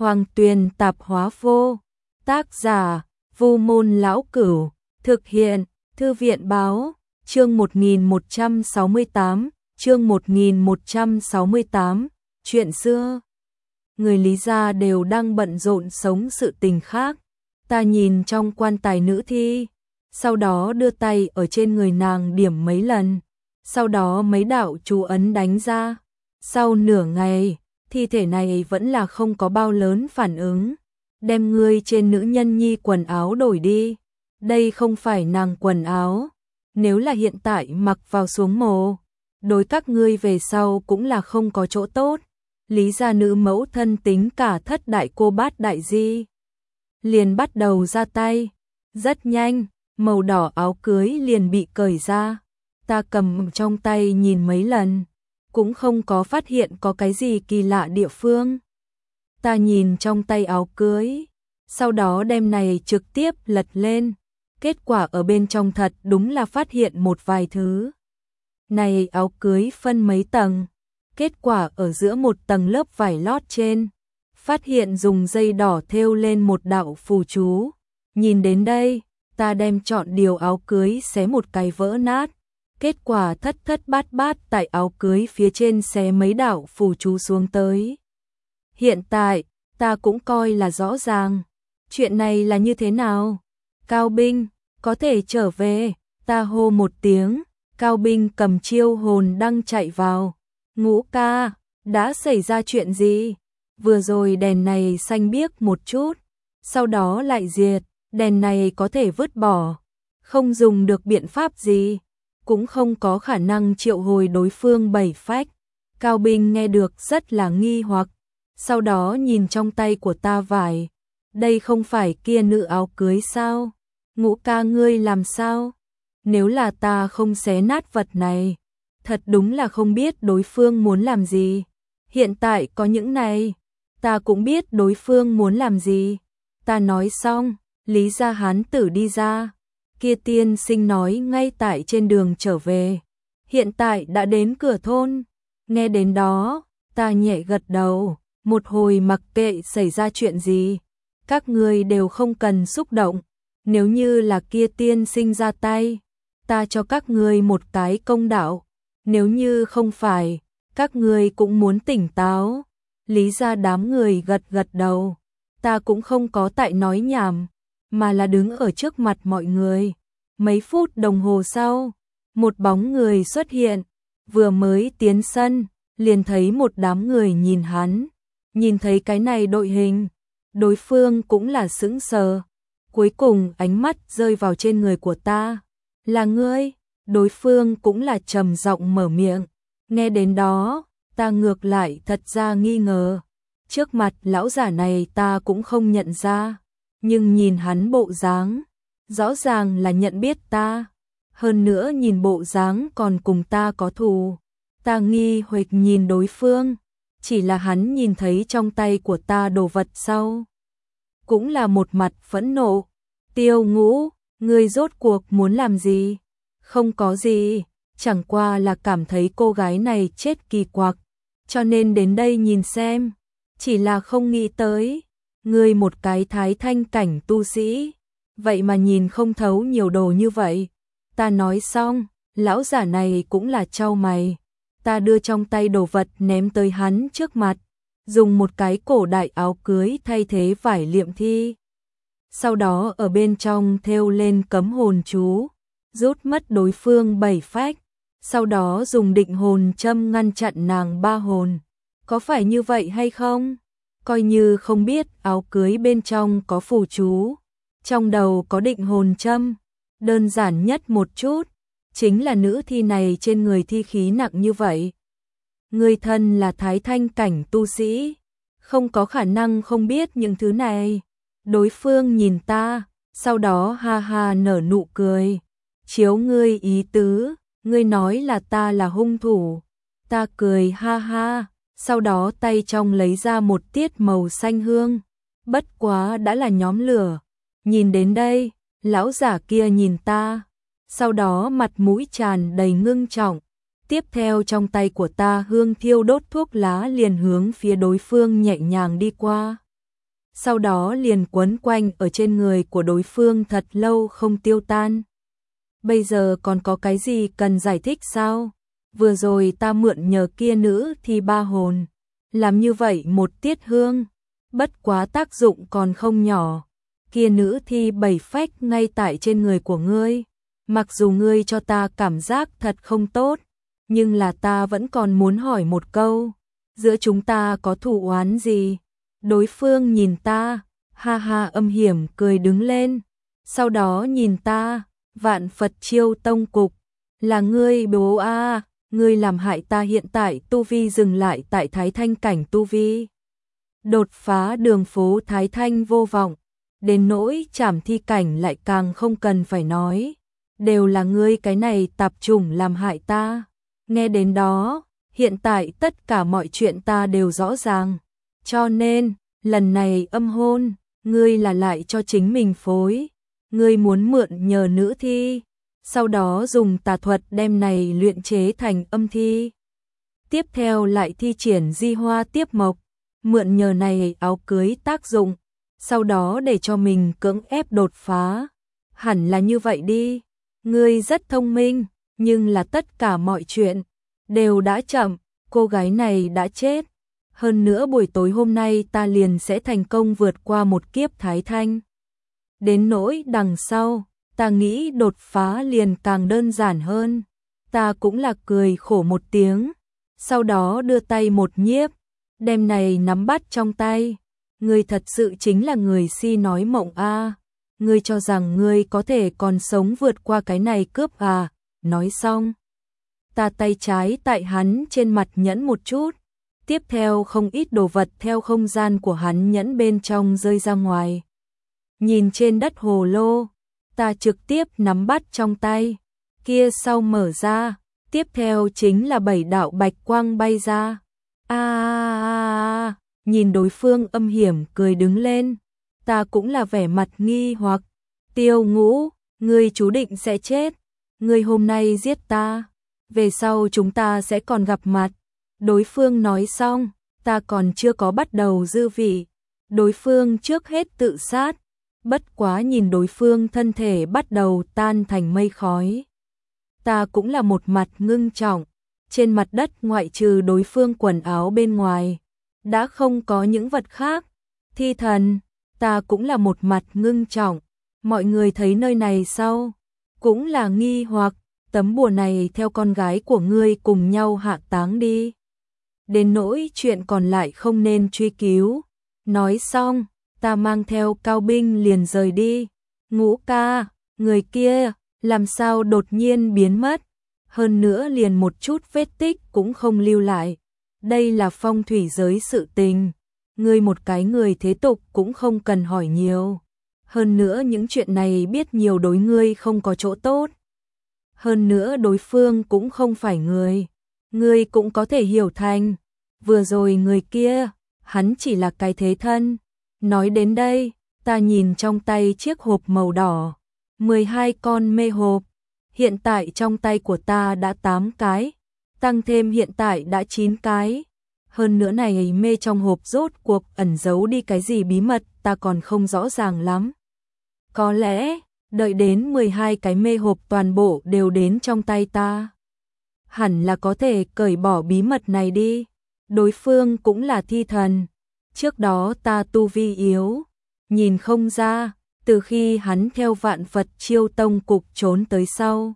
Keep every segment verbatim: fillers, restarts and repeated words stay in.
Hoàng Tuyền Tạp Hóa Vô. Tác giả: Vô Môn Lão Cửu. Thực hiện: Thư viện Báo. Chương một nghìn một trăm sáu mươi tám. Chương một nghìn một trăm sáu mươi tám. Chuyện xưa. Người Lý gia đều đang bận rộn sống sự tình khác. Ta nhìn trong quan tài nữ thi, sau đó đưa tay ở trên người nàng điểm mấy lần, sau đó mấy đạo chú ấn đánh ra. Sau nửa ngày, thi thể này vẫn là không có bao lớn phản ứng. Đem ngươi trên nữ nhân nhi quần áo đổi đi. Đây không phải nàng quần áo. Nếu là hiện tại mặc vào xuống mồ, đối các ngươi về sau cũng là không có chỗ tốt. Lý gia nữ mẫu thân tính cả thất đại cô bát đại di, liền bắt đầu ra tay. Rất nhanh, màu đỏ áo cưới liền bị cởi ra. Ta cầm trong tay nhìn mấy lần, cũng không có phát hiện có cái gì kỳ lạ địa phương. Ta nhìn trong tay áo cưới, sau đó đem này trực tiếp lật lên. Kết quả ở bên trong thật đúng là phát hiện một vài thứ. Này áo cưới phân mấy tầng, kết quả ở giữa một tầng lớp vải lót trên, phát hiện dùng dây đỏ thêu lên một đạo phù chú. Nhìn đến đây, ta đem chọn điều áo cưới xé một cái vỡ nát. Kết quả thất thất bát bát tại áo cưới phía trên xé mấy đạo phù chú xuống tới. Hiện tại, ta cũng coi là rõ ràng. Chuyện này là như thế nào? Cao binh, có thể trở về. Ta hô một tiếng, Cao binh cầm chiêu hồn đăng chạy vào. Ngũ ca, đã xảy ra chuyện gì? Vừa rồi đèn này xanh biếc một chút, sau đó lại diệt. Đèn này có thể vứt bỏ, không dùng được biện pháp gì, cũng không có khả năng triệu hồi đối phương bảy phách. Cao binh nghe được rất là nghi hoặc, sau đó nhìn trong tay của ta vải. Đây không phải kia nữ áo cưới sao? Ngũ ca ngươi làm sao? Nếu là ta không xé nát vật này, thật đúng là không biết đối phương muốn làm gì. Hiện tại có những này, ta cũng biết đối phương muốn làm gì. Ta nói xong, Lý gia hán tử đi ra. Kia tiên sinh nói ngay tại trên đường trở về, hiện tại đã đến cửa thôn. Nghe đến đó, ta nhẹ gật đầu. Một hồi mặc kệ xảy ra chuyện gì, các ngươi đều không cần xúc động. Nếu như là kia tiên sinh ra tay, ta cho các ngươi một cái công đạo. Nếu như không phải, các ngươi cũng muốn tỉnh táo. Lý gia đám người gật gật đầu. Ta cũng không có tại nói nhảm, mà là đứng ở trước mặt mọi người. Mấy phút đồng hồ sau, một bóng người xuất hiện. Vừa mới tiến sân, liền thấy một đám người nhìn hắn. Nhìn thấy cái này đội hình, đối phương cũng là sững sờ. Cuối cùng ánh mắt rơi vào trên người của ta. Là ngươi? Đối phương cũng là trầm giọng mở miệng. Nghe đến đó, ta ngược lại thật ra nghi ngờ. Trước mặt lão giả này ta cũng không nhận ra, nhưng nhìn hắn bộ dáng, rõ ràng là nhận biết ta. Hơn nữa nhìn bộ dáng còn cùng ta có thù. Ta nghi hoặc nhìn đối phương, chỉ là hắn nhìn thấy trong tay của ta đồ vật sau, cũng là một mặt phẫn nộ. Tiêu Ngũ, ngươi rốt cuộc muốn làm gì? Không có gì, chẳng qua là cảm thấy cô gái này chết kỳ quặc, cho nên đến đây nhìn xem. Chỉ là không nghĩ tới, ngươi một cái thái thanh cảnh tu sĩ, vậy mà nhìn không thấu nhiều đồ như vậy. Ta nói xong, lão giả này cũng là chau mày. Ta đưa trong tay đồ vật ném tới hắn trước mặt, dùng một cái cổ đại áo cưới thay thế vải liệm thi. Sau đó ở bên trong thêu lên cấm hồn chú, rút mất đối phương bảy phách, sau đó dùng định hồn châm ngăn chặn nàng ba hồn. Có phải như vậy hay không? Coi như không biết áo cưới bên trong có phù chú, trong đầu có định hồn châm. Đơn giản nhất một chút, chính là nữ thi này trên người thi khí nặng như vậy. Người thân là thái thanh cảnh tu sĩ, không có khả năng không biết những thứ này. Đối phương nhìn ta, sau đó ha ha nở nụ cười. Chiếu ngươi ý tứ, ngươi nói là ta là hung thủ. Ta cười ha ha, sau đó tay trong lấy ra một tiết màu xanh hương. Bất quá đã là nhóm lửa. Nhìn đến đây, lão giả kia nhìn ta, sau đó mặt mũi tràn đầy ngưng trọng. Tiếp theo trong tay của ta hương thiêu đốt thuốc lá liền hướng phía đối phương nhẹ nhàng đi qua. sau đó liền quấn quanh ở trên người của đối phương thật lâu không tiêu tan. Bây giờ còn có cái gì cần giải thích sao? Vừa rồi ta mượn nhờ kia nữ thi ba hồn, làm như vậy một tiết hương, bất quá tác dụng còn không nhỏ. Kia nữ thi bảy phách ngay tại trên người của ngươi, mặc dù ngươi cho ta cảm giác thật không tốt, nhưng là ta vẫn còn muốn hỏi một câu, giữa chúng ta có thù oán gì? Đối phương nhìn ta, ha ha âm hiểm cười đứng lên, sau đó nhìn ta, Vạn Phật Chiêu Tông Cục, là ngươi bố a, ngươi làm hại ta hiện tại tu vi dừng lại tại Thái Thanh cảnh tu vi. Đột phá đường phố Thái Thanh vô vọng, đến nỗi trảm thi cảnh lại càng không cần phải nói, đều là ngươi cái này tạp chủng làm hại ta. Nghe đến đó, hiện tại tất cả mọi chuyện ta đều rõ ràng, cho nên, lần này âm hôn, ngươi là lại cho chính mình phối, ngươi muốn mượn nhờ nữ thi, sau đó dùng tà thuật đem này luyện chế thành âm thi. Tiếp theo lại thi triển di hoa tiếp mộc, mượn nhờ này áo cưới tác dụng, sau đó để cho mình cưỡng ép đột phá. Hẳn là như vậy đi, ngươi rất thông minh, nhưng là tất cả mọi chuyện đều đã chậm, cô gái này đã chết. Hơn nữa buổi tối hôm nay ta liền sẽ thành công vượt qua một kiếp Thái Thanh. Đến nỗi đằng sau, ta nghĩ đột phá liền càng đơn giản hơn. Ta cũng là cười khổ một tiếng, sau đó đưa tay một nhiếp, đem này nắm bắt trong tay. Ngươi thật sự chính là người si nói mộng a, ngươi cho rằng ngươi có thể còn sống vượt qua cái này cướp à? Nói xong, ta tay trái tại hắn trên mặt nhẫn một chút, tiếp theo không ít đồ vật theo không gian của hắn nhẫn bên trong rơi ra ngoài. Nhìn trên đất hồ lô, ta trực tiếp nắm bắt trong tay, kia sau mở ra, tiếp theo chính là bảy đạo bạch quang bay ra. A à, à, nhìn đối phương âm hiểm cười đứng lên, ta cũng là vẻ mặt nghi hoặc, Tiêu Ngũ, ngươi chú định sẽ chết, ngươi hôm nay giết ta, về sau chúng ta sẽ còn gặp mặt. Đối phương nói xong, ta còn chưa có bắt đầu dư vị, đối phương trước hết tự sát, bất quá nhìn đối phương thân thể bắt đầu tan thành mây khói. Ta cũng là một mặt ngưng trọng, trên mặt đất ngoại trừ đối phương quần áo bên ngoài, đã không có những vật khác. Thi thần, ta cũng là một mặt ngưng trọng, mọi người thấy nơi này sau, cũng là nghi hoặc, tấm bùa này theo con gái của ngươi cùng nhau hạ táng đi. Đến nỗi chuyện còn lại không nên truy cứu. Nói xong, ta mang theo Cao Binh liền rời đi. Ngũ ca, người kia, làm sao đột nhiên biến mất, hơn nữa liền một chút vết tích cũng không lưu lại. Đây là phong thủy giới sự tình, ngươi một cái người thế tục cũng không cần hỏi nhiều. Hơn nữa những chuyện này biết nhiều đối ngươi không có chỗ tốt. Hơn nữa đối phương cũng không phải người, ngươi cũng có thể hiểu thành, vừa rồi người kia, hắn chỉ là cái thế thân. Nói đến đây, ta nhìn trong tay chiếc hộp màu đỏ, mười hai con mê hộp, hiện tại trong tay của ta đã tám cái, tăng thêm hiện tại đã chín cái. Hơn nữa này mê trong hộp rốt cuộc ẩn giấu đi cái gì bí mật ta còn không rõ ràng lắm. Có lẽ, đợi đến mười hai cái mê hộp toàn bộ đều đến trong tay ta, hẳn là có thể cởi bỏ bí mật này đi. Đối phương cũng là thi thần, trước đó ta tu vi yếu, nhìn không ra, từ khi hắn theo Vạn Phật Chiêu Tông Cục trốn tới sau,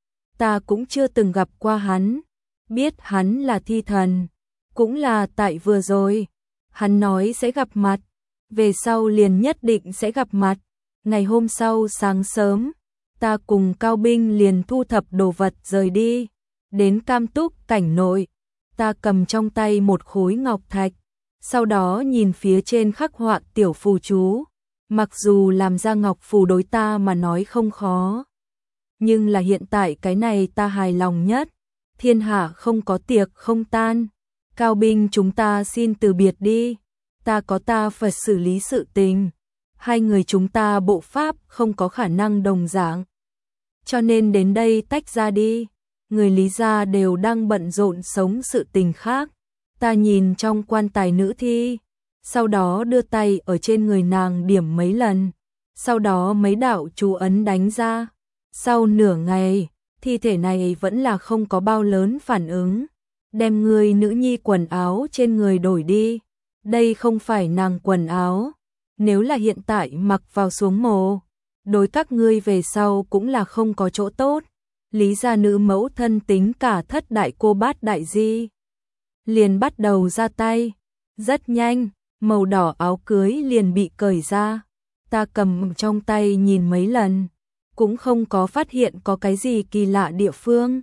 ta cũng chưa từng gặp qua hắn, biết hắn là thi thần, cũng là tại vừa rồi, hắn nói sẽ gặp mặt, về sau liền nhất định sẽ gặp mặt. Ngày hôm sau sáng sớm, ta cùng Cao Binh liền thu thập đồ vật rời đi, đến Cam Túc cảnh nội, ta cầm trong tay một khối ngọc thạch, sau đó nhìn phía trên khắc họa tiểu phù chú, mặc dù làm ra ngọc phù đối ta mà nói không khó, nhưng là hiện tại cái này ta hài lòng nhất, thiên hạ không có tiệc không tan, Cao Binh chúng ta xin từ biệt đi, ta có ta phải xử lý sự tình. Hai người chúng ta bộ pháp không có khả năng đồng dạng, cho nên đến đây tách ra đi. Người Lý gia đều đang bận rộn sống sự tình khác. Ta nhìn trong quan tài nữ thi, sau đó đưa tay ở trên người nàng điểm mấy lần, sau đó mấy đạo chú ấn đánh ra. Sau nửa ngày, thi thể này vẫn là không có bao lớn phản ứng. Đem người nữ nhi quần áo trên người đổi đi. Đây không phải nàng quần áo. Nếu là hiện tại mặc vào xuống mồ, đối các ngươi về sau cũng là không có chỗ tốt. Lý gia nữ mẫu thân tính cả thất đại cô bát đại di, liền bắt đầu ra tay. Rất nhanh, màu đỏ áo cưới liền bị cởi ra. Ta cầm trong tay nhìn mấy lần, cũng không có phát hiện có cái gì kỳ lạ địa phương.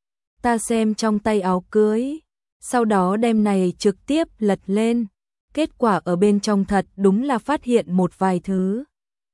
Ta xem trong tay áo cưới, sau đó đem này trực tiếp lật lên. Kết quả ở bên trong thật đúng là phát hiện một vài thứ.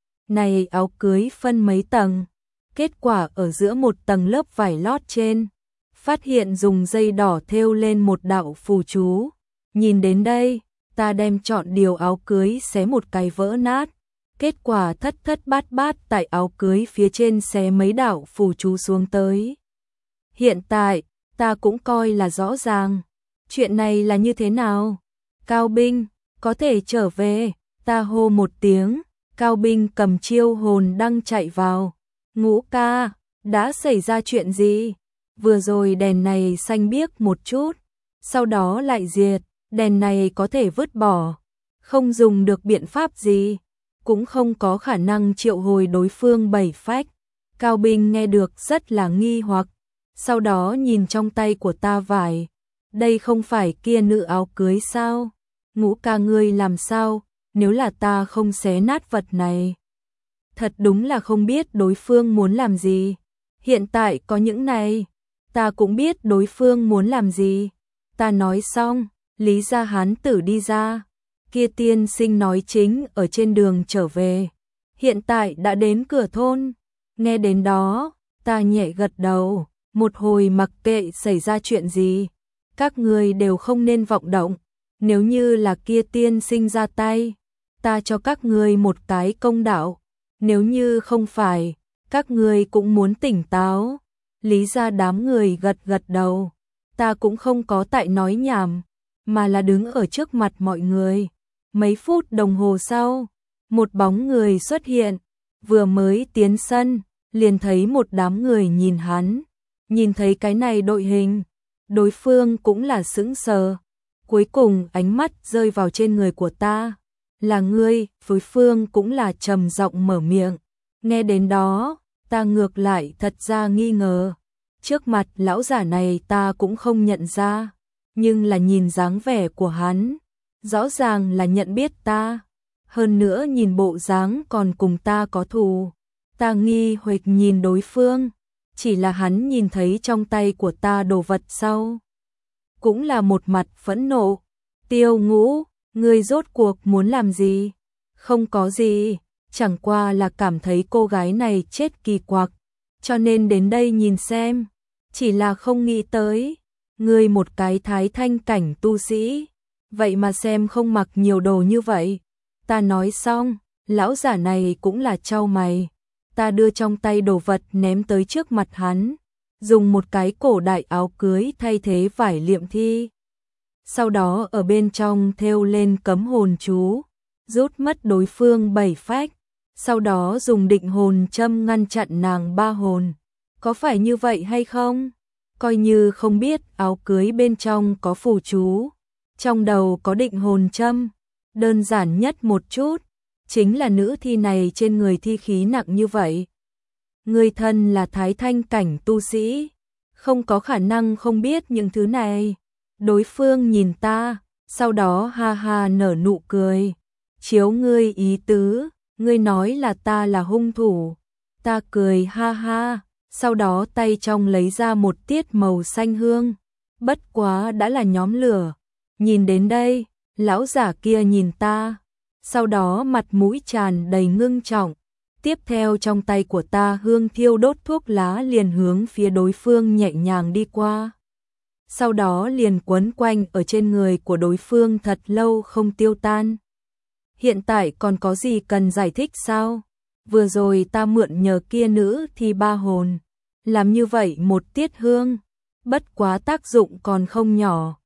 Này áo cưới phân mấy tầng, kết quả ở giữa một tầng lớp vải lót trên, phát hiện dùng dây đỏ thêu lên một đạo phù chú. Nhìn đến đây, ta đem chọn điều áo cưới xé một cái vỡ nát. Kết quả thất thất bát bát tại áo cưới phía trên xé mấy đạo phù chú xuống tới. Hiện tại, ta cũng coi là rõ ràng. Chuyện này là như thế nào? Cao binh, có thể trở về. Ta hô một tiếng, Cao binh cầm chiêu hồn đăng chạy vào. Ngũ ca, đã xảy ra chuyện gì? Vừa rồi đèn này xanh biếc một chút, sau đó lại diệt. Đèn này có thể vứt bỏ, không dùng được biện pháp gì, cũng không có khả năng triệu hồi đối phương bảy phách. Cao binh nghe được rất là nghi hoặc, sau đó nhìn trong tay của ta vải. Đây không phải kia nữ áo cưới sao? Ngũ ca ngươi làm sao? Nếu là ta không xé nát vật này, thật đúng là không biết đối phương muốn làm gì. Hiện tại có những này, ta cũng biết đối phương muốn làm gì. Ta nói xong, Lý gia hán tử đi ra. Kia tiên sinh nói chính ở trên đường trở về, hiện tại đã đến cửa thôn. Nghe đến đó, ta nhẹ gật đầu. Một hồi mặc kệ xảy ra chuyện gì, các người đều không nên vọng động. Nếu như là kia tiên sinh ra tay, ta cho các người một cái công đạo. Nếu như không phải, các người cũng muốn tỉnh táo. Lý gia đám người gật gật đầu. Ta cũng không có tại nói nhảm, mà là đứng ở trước mặt mọi người. Mấy phút đồng hồ sau, một bóng người xuất hiện. Vừa mới tiến sân, liền thấy một đám người nhìn hắn. Nhìn thấy cái này đội hình, đối phương cũng là sững sờ. Cuối cùng ánh mắt rơi vào trên người của ta. Là ngươi, đối phương cũng là trầm giọng mở miệng. Nghe đến đó, ta ngược lại thật ra nghi ngờ. Trước mặt lão giả này ta cũng không nhận ra, nhưng là nhìn dáng vẻ của hắn, rõ ràng là nhận biết ta. Hơn nữa nhìn bộ dáng còn cùng ta có thù. Ta nghi hoặc nhìn đối phương, chỉ là hắn nhìn thấy trong tay của ta đồ vật sau, cũng là một mặt phẫn nộ. Tiêu Ngũ, ngươi rốt cuộc muốn làm gì? Không có gì, chẳng qua là cảm thấy cô gái này chết kỳ quặc, cho nên đến đây nhìn xem. Chỉ là không nghĩ tới, ngươi một cái thái thanh cảnh tu sĩ, vậy mà xem không mặc nhiều đồ như vậy. Ta nói xong, lão giả này cũng là chau mày. Ta đưa trong tay đồ vật ném tới trước mặt hắn, dùng một cái cổ đại áo cưới thay thế vải liệm thi. Sau đó ở bên trong thêu lên cấm hồn chú, rút mất đối phương bảy phách, sau đó dùng định hồn châm ngăn chặn nàng ba hồn. Có phải như vậy hay không? Coi như không biết áo cưới bên trong có phù chú, trong đầu có định hồn châm. Đơn giản nhất một chút, chính là nữ thi này trên người thi khí nặng như vậy. Người thân là thái thanh cảnh tu sĩ, không có khả năng không biết những thứ này. Đối phương nhìn ta, sau đó ha ha nở nụ cười. Chiếu ngươi ý tứ, ngươi nói là ta là hung thủ. Ta cười ha ha, sau đó tay trong lấy ra một tiết màu xanh hương. Bất quá đã là nhóm lửa. Nhìn đến đây, lão giả kia nhìn ta, sau đó mặt mũi tràn đầy ngưng trọng. Tiếp theo trong tay của ta hương thiêu đốt thuốc lá liền hướng phía đối phương nhẹ nhàng đi qua. Sau đó liền quấn quanh ở trên người của đối phương thật lâu không tiêu tan. Hiện tại còn có gì cần giải thích sao? Vừa rồi ta mượn nhờ kia nữ thì ba hồn, làm như vậy một tiết hương, bất quá tác dụng còn không nhỏ.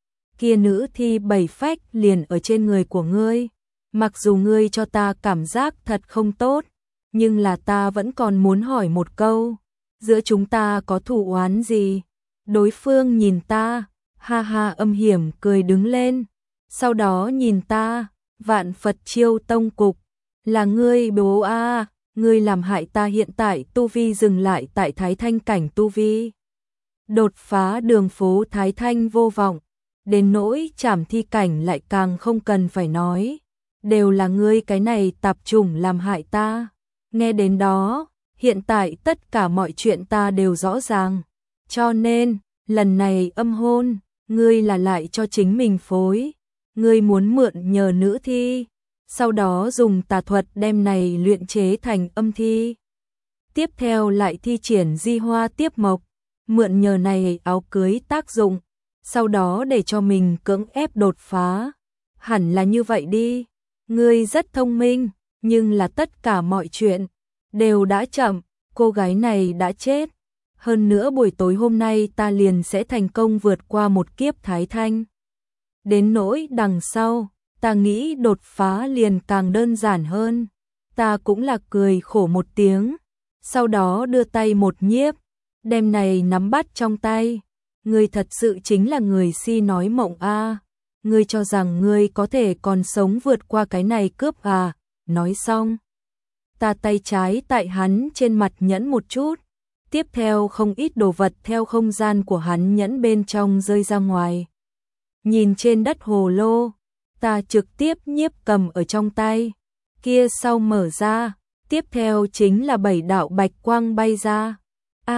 kia nữ thi bảy phách liền ở trên người của ngươi. Mặc dù ngươi cho ta cảm giác thật không tốt, nhưng là ta vẫn còn muốn hỏi một câu, giữa chúng ta có thù oán gì? Đối phương nhìn ta, ha ha âm hiểm cười đứng lên, sau đó nhìn ta, Vạn Phật Chiêu Tông Cục, là ngươi bố a, ngươi làm hại ta hiện tại tu vi dừng lại tại Thái Thanh cảnh tu vi. Đột phá đường phố Thái Thanh vô vọng, đến nỗi trảm thi cảnh lại càng không cần phải nói, đều là ngươi cái này tạp chủng làm hại ta. Nghe đến đó, hiện tại tất cả mọi chuyện ta đều rõ ràng, cho nên, lần này âm hôn, ngươi là lại cho chính mình phối, ngươi muốn mượn nhờ nữ thi, sau đó dùng tà thuật đem này luyện chế thành âm thi. Tiếp theo lại thi triển di hoa tiếp mộc, mượn nhờ này áo cưới tác dụng, sau đó để cho mình cưỡng ép đột phá. Hẳn là như vậy đi, ngươi rất thông minh, nhưng là tất cả mọi chuyện đều đã chậm, cô gái này đã chết. Hơn nữa buổi tối hôm nay ta liền sẽ thành công vượt qua một kiếp Thái Thanh. Đến nỗi đằng sau, ta nghĩ đột phá liền càng đơn giản hơn. Ta cũng là cười khổ một tiếng, sau đó đưa tay một nhiếp, đem này nắm bắt trong tay. Ngươi thật sự chính là người si nói mộng a. Ngươi cho rằng ngươi có thể còn sống vượt qua cái này cướp à? Nói xong, ta tay trái tại hắn trên mặt nhẫn một chút, tiếp theo không ít đồ vật theo không gian của hắn nhẫn bên trong rơi ra ngoài. Nhìn trên đất hồ lô, ta trực tiếp nhiếp cầm ở trong tay, kia sau mở ra, tiếp theo chính là bảy đạo bạch quang bay ra. A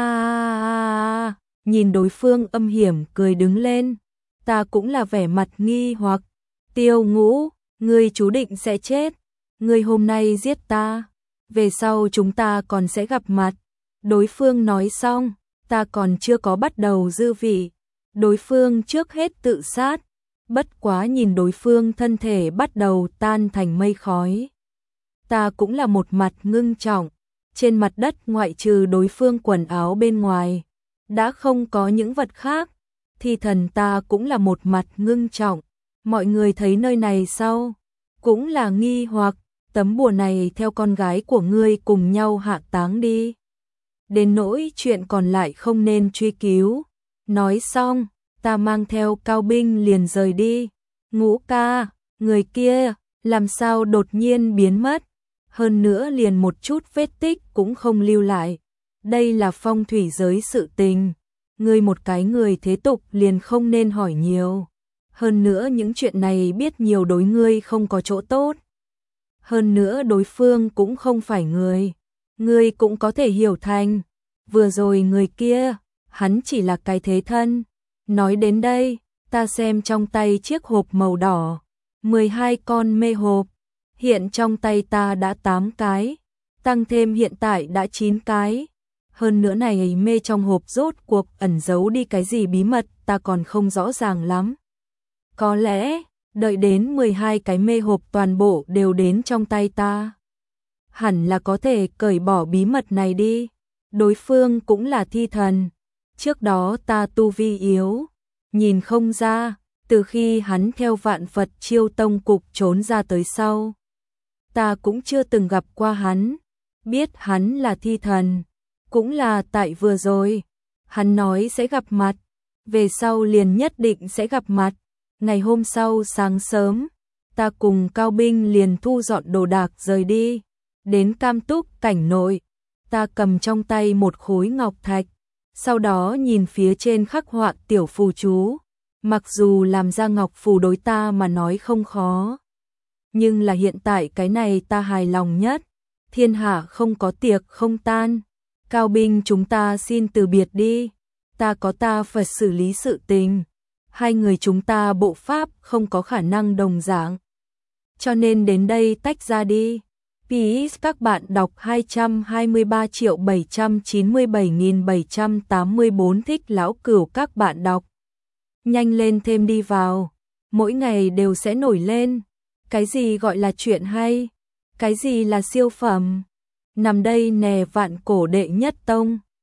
à, à, nhìn đối phương âm hiểm cười đứng lên, ta cũng là vẻ mặt nghi hoặc, Tiêu Ngũ, ngươi chú định sẽ chết, ngươi hôm nay giết ta, về sau chúng ta còn sẽ gặp mặt. Đối phương nói xong, ta còn chưa có bắt đầu dư vị, đối phương trước hết tự sát, bất quá nhìn đối phương thân thể bắt đầu tan thành mây khói. Ta cũng là một mặt ngưng trọng, trên mặt đất ngoại trừ đối phương quần áo bên ngoài, đã không có những vật khác, thi thần ta cũng là một mặt ngưng trọng, mọi người thấy nơi này sau, cũng là nghi hoặc, tấm bùa này theo con gái của ngươi cùng nhau hạ táng đi. Đến nỗi chuyện còn lại không nên truy cứu. Nói xong, ta mang theo Cao Binh liền rời đi. Ngũ ca, người kia, làm sao đột nhiên biến mất, hơn nữa liền một chút vết tích cũng không lưu lại. Đây là phong thủy giới sự tình, ngươi một cái người thế tục liền không nên hỏi nhiều. Hơn nữa những chuyện này biết nhiều đối ngươi không có chỗ tốt. Hơn nữa đối phương cũng không phải người, ngươi cũng có thể hiểu thành, vừa rồi người kia, hắn chỉ là cái thế thân. Nói đến đây, ta xem trong tay chiếc hộp màu đỏ, mười hai con mê hộp, hiện trong tay ta đã tám cái, tăng thêm hiện tại đã chín cái. Hơn nữa này mê trong hộp rốt cuộc ẩn giấu đi cái gì bí mật ta còn không rõ ràng lắm. Có lẽ, đợi đến mười hai cái mê hộp toàn bộ đều đến trong tay ta, hẳn là có thể cởi bỏ bí mật này đi. Đối phương cũng là thi thần, trước đó ta tu vi yếu, nhìn không ra, từ khi hắn theo Vạn Phật Chiêu Tông Cục trốn ra tới sau, ta cũng chưa từng gặp qua hắn, biết hắn là thi thần, cũng là tại vừa rồi, hắn nói sẽ gặp mặt, về sau liền nhất định sẽ gặp mặt. Ngày hôm sau sáng sớm, ta cùng Cao Binh liền thu dọn đồ đạc rời đi, đến Cam Túc cảnh nội, ta cầm trong tay một khối ngọc thạch, sau đó nhìn phía trên khắc họa tiểu phù chú, mặc dù làm ra ngọc phù đối ta mà nói không khó, nhưng là hiện tại cái này ta hài lòng nhất, thiên hạ không có tiệc không tan. Cao Binh chúng ta xin từ biệt đi, ta có ta phải xử lý sự tình. Hai người chúng ta bộ pháp không có khả năng đồng dạng, cho nên đến đây tách ra đi. pê ét các bạn đọc hai trăm hai mươi ba triệu bảy trăm chín mươi bảy nghìn bảy trăm tám mươi bốn thích lão cửu các bạn đọc. Nhanh lên thêm đi vào, mỗi ngày đều sẽ nổi lên. Cái gì gọi là chuyện hay, cái gì là siêu phẩm. Nằm đây nè vạn cổ đệ nhất tông.